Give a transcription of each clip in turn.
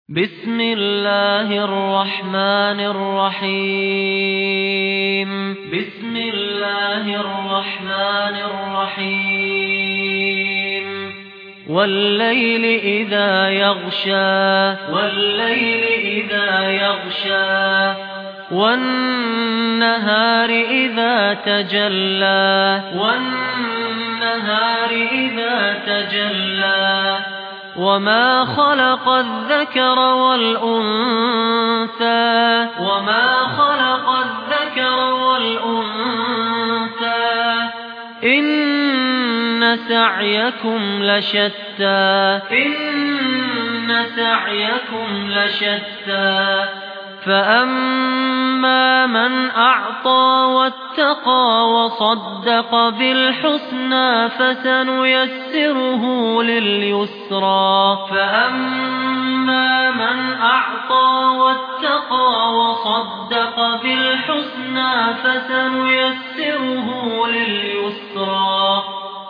بسم الله الرحمن الرحيم بسم الله الرحمن الرحيم والليل إذا يغشى والنهار إذا تجلى وما خلق الذكر والأنثى إن سعيكم لشتى فأما من أعطى واتقى وصدق بالحسنى فسنيسره لليسرى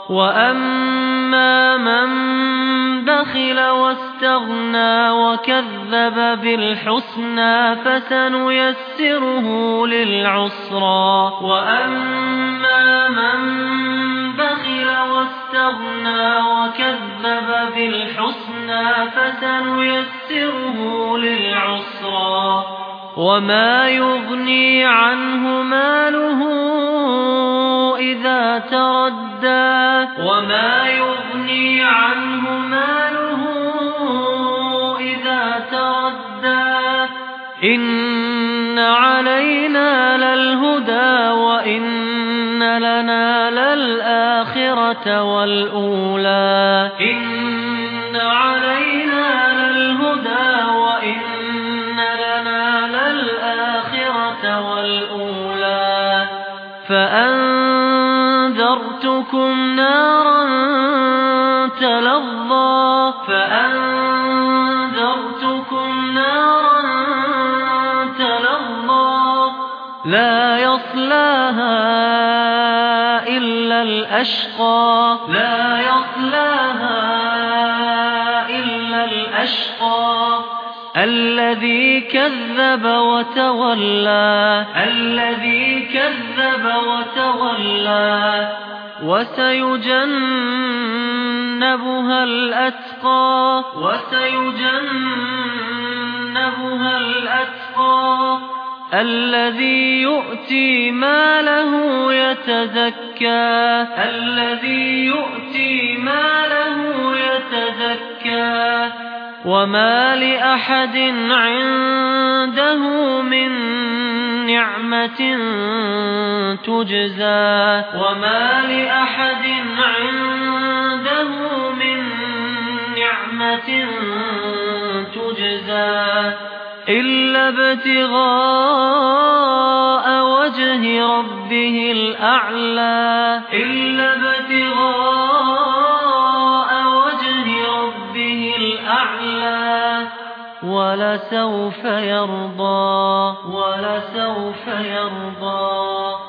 وأما من بخل واستغنى وكذب بالحسنى فسنيسره للعسرى وما يغني عنه ماله إذا تردى إن علينا للهدى وإن لنا للآخرة والأولى فأنذرتكم نارا تلظى لا يصلاها إلا الأشقى الذي كذب وتولى وسيجنبها الأتقى الذي يؤتي ماله يتزكى وما لأحد عنده من نعمة تجزى إلا ابتغاء وجه ربه الأعلى ولسوف يرضى